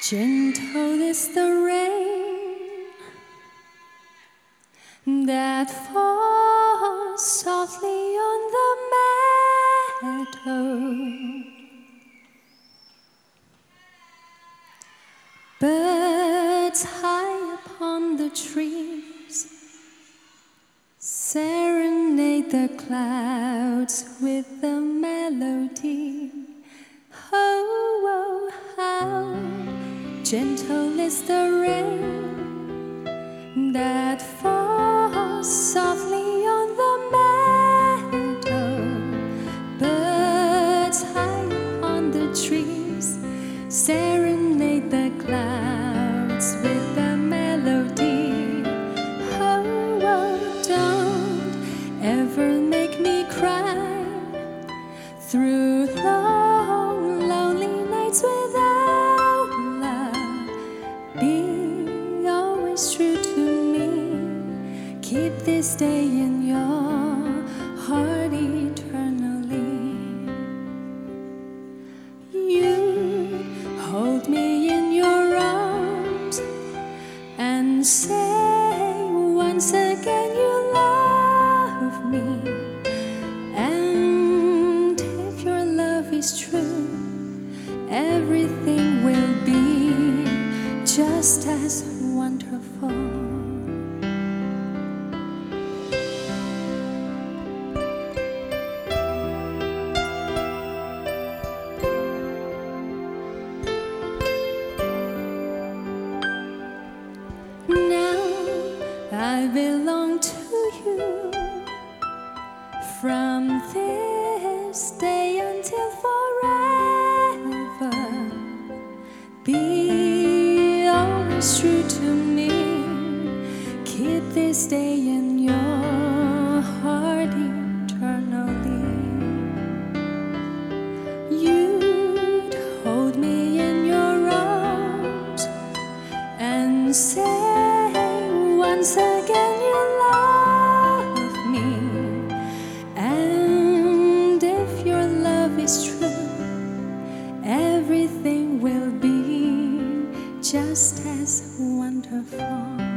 Gentle is the rain that falls softly on the meadow. Birds high upon the trees serenade the clouds with the melody. Oh, oh, how gentle is the rain that falls softly on the meadow. Birds high upon the trees serenade the clouds with the melody. Oh, oh, don't ever make me cry through long, lonely nights without love. Be always true to me. Keep this day in your heart eternally. You hold me in your arms and say once again you love me. And if your love is true, everything will be just as wonderful. Now I belong to you from this day until forever. Be always true to me. Keep this day in your heart eternally. You'd hold me in your arms and say once again you love me. And if your love is true, everything will be just as wonderful.